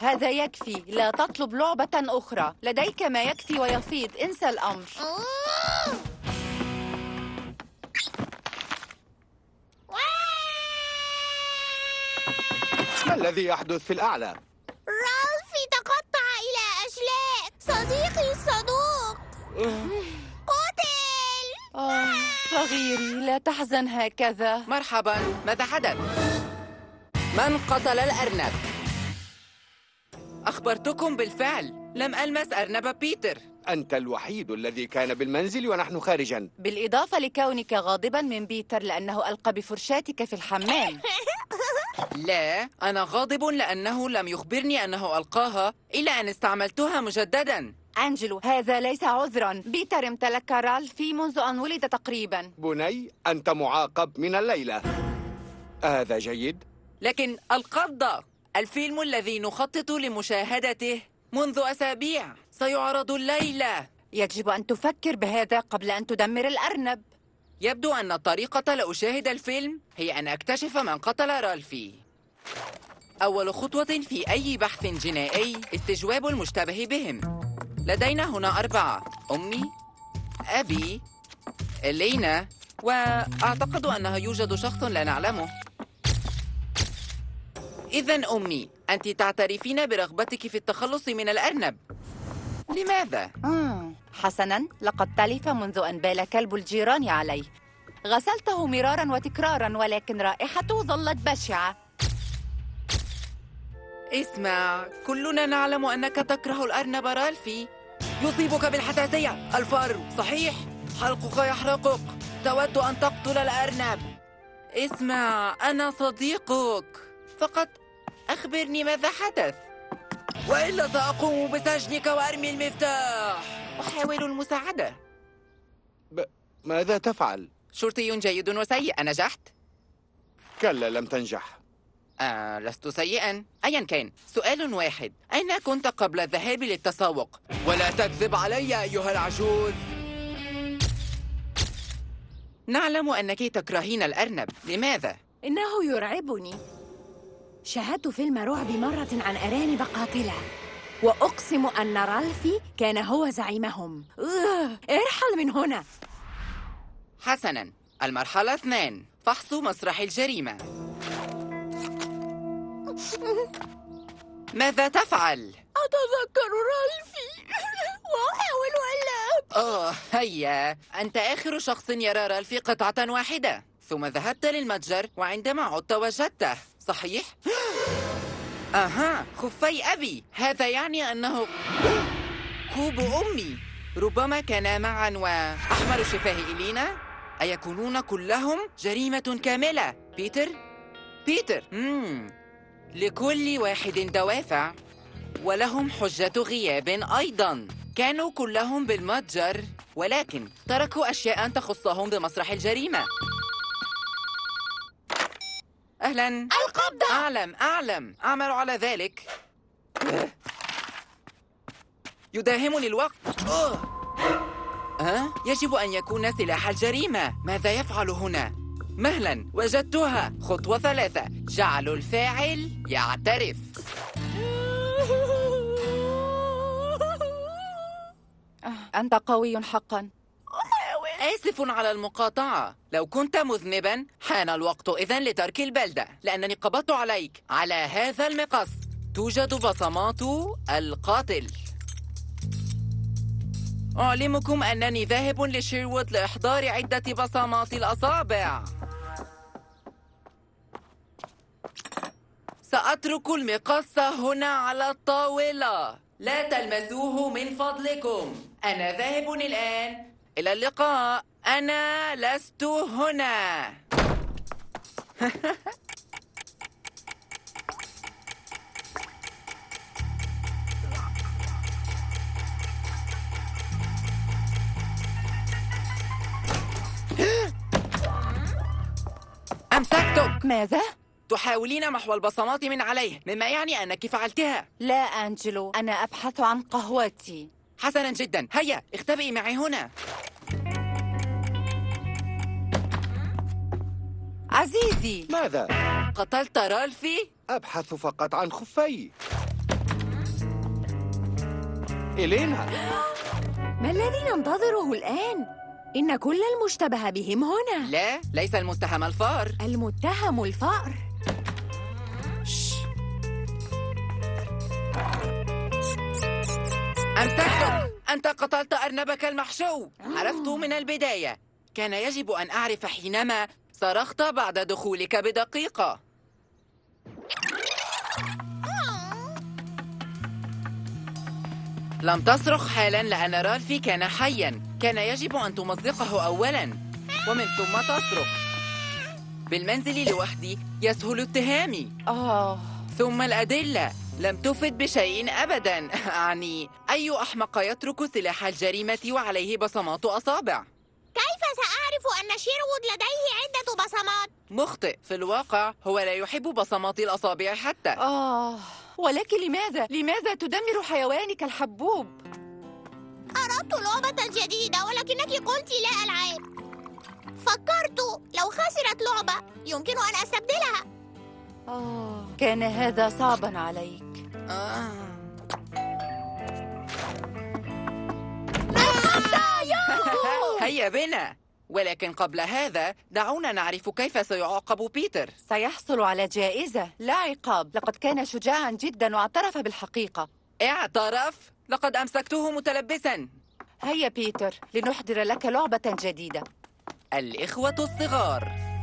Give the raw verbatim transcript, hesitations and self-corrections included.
هذا يكفي. لا تطلب لعبة أخرى. لديك ما يكفي ويفيض. انسى الأمر. ما الذي يحدث في الأعلى؟ رالفي تقطع إلى أشلاء. صديقي الصدوق قتل. آه صغيري، لا تحزن هكذا. مرحبا، ماذا حدث؟ من قتل الأرنب؟ أخبرتكم بالفعل، لم ألمس أرنب بيتر. أنت الوحيد الذي كان بالمنزل ونحن خارجا. بالإضافة لكونك غاضبا من بيتر لأنه ألقى بفرشاتك في الحمام. لا، أنا غاضب لأنه لم يخبرني أنه ألقاها إلا أن استعملتها مجددا. أنجلو، هذا ليس عذرا. بيتر امتلك رالفي منذ أن ولد تقريبا. بني، أنت معاقب من الليلة. هذا جيد. لكن القبضة، الفيلم الذي نخطط لمشاهدته منذ أسابيع سيعرض الليلة. يجب أن تفكر بهذا قبل أن تدمر الأرنب. يبدو أن الطريقة لأشاهد الفيلم هي أن أكتشف من قتل رالفي. أول خطوة في أي بحث جنائي استجواب المشتبه بهم. لدينا هنا أربعة: أمي، أبي، إلينا، وأعتقد أنه يوجد شخص لا نعلمه. إذن أمي، أنت تعترفين برغبتك في التخلص من الأرنب. لماذا؟ مم. حسناً، لقد تلف منذ أن بال كلب الجيران عليه. غسلته مرارا وتكرارا ولكن رائحته ظلت بشعة. اسمع، كلنا نعلم أنك تكره الأرنب رالفي. يصيبك بالحساسية. الفار صحيح، حلقك يحرقك. تود أن تقتل الأرنب. اسمع، أنا صديقك، فقط أخبرني ماذا حدث، وإلا سأقوم بسجنك وأرمي المفتاح. أحاول المساعدة. ب... ماذا تفعل؟ شرطي جيد وسيء، نجحت؟ كلا، لم تنجح. آه، لست سيئا. أيا كان، سؤال واحد: أين كنت قبل الذهاب للتسوق؟ ولا تكذب علي أيها العجوز. نعلم أنك تكرهين الأرنب. لماذا؟ إنه يرعبني. شاهدت فيلم رعب مرة عن أرانب قاتلة، وأقسم أن رالفي كان هو زعيمهم. أوه، ارحل من هنا. حسناً، المرحلة اثنان: فحص مسرح الجريمة. ماذا تفعل؟ أتذكر رالفي وأحاول ألا. أوه، هيا، أنت آخر شخص يرى رالفي قطعة واحدة. ثم ذهبت للمتجر وعندما عدت وجدته، صحيح؟ أها، خفي أبي. هذا يعني أنه كوب أمي. ربما كانا معا. وأحمر شفاه إلينا. أيكونون كلهم جريمة كاملة؟ بيتر؟ بيتر مم. لكل واحد دوافع، ولهم حجة غياب أيضاً. كانوا كلهم بالمتجر، ولكن تركوا أشياء تخصهم بمسرح الجريمة. أهلاً. القبضة. أعلم أعلم أعمل على ذلك. يداهمني الوقت. أوه. أه؟ يجب أن يكون سلاح الجريمة. ماذا يفعل هنا؟ مهلا، وجدتها. خطوة ثلاثة: جعل الفاعل يعترف. أنت قوي حقا. آسف على المقاطعة. لو كنت مذنبا حان الوقت إذن لترك البلدة، لأنني قبضت عليك. على هذا المقص توجد بصمات القاتل. أعلمكم أنني ذاهب لشيروود لإحضار عدة بصمات الأصابع. سأترك المقص هنا على الطاولة. لا تلمسوه من فضلكم. أنا ذاهب الآن. إلى اللقاء. أنا لست هنا. أمسكتك. ماذا؟ تحاولين محو البصمات من عليه، مما يعني أنك فعلتها. لا أنجلو، أنا أبحث عن قهوتي. حسنا جدا، هيا اختبئي معي هنا. عزيزي، ماذا؟ قتلت رالفي؟ أبحث فقط عن خفي. إلينا. ما الذي ننتظره الآن؟ إن كل المشتبه بهم هنا. لا، ليس المتهم الفار. المتهم الفأر. شش. أمسكتك! أنت قتلت أرنبك المحشو. عرفت من البداية. كان يجب أن أعرف حينما صرخت بعد دخولك بدقيقة. لم تصرخ حالا لأن رالفي كان حيا. كان يجب أن تمزقه أولا ومن ثم تصرخ. بالمنزل لوحدي يسهل اتهامي. آه ثم الأدلة لم تفد بشيء أبدا. أعني أي أحمق يترك سلاح الجريمة وعليه بصمات أصابع؟ كيف سأعرف أن شيرود لديه عدة بصمات؟ مخطئ. في الواقع هو لا يحب بصمات الأصابع حتى. آه ولكن لماذا؟ لماذا تدمر حيوانك الحبوب؟ أردت لعبة جديدة ولكنك قلت لا ألعاب. فكرت لو خسرت لعبة يمكن أن أستبدلها. آه كان هذا صعبا عليك. آه. هيا بنا. ولكن قبل هذا دعونا نعرف كيف سيعاقب بيتر. سيحصل على جائزة لا عقاب. لقد كان شجاعا جدا واعترف بالحقيقة. اعترف؟ لقد أمسكته متلبسا. هيا بيتر لنحضر لك لعبة جديدة. الإخوة الصغار.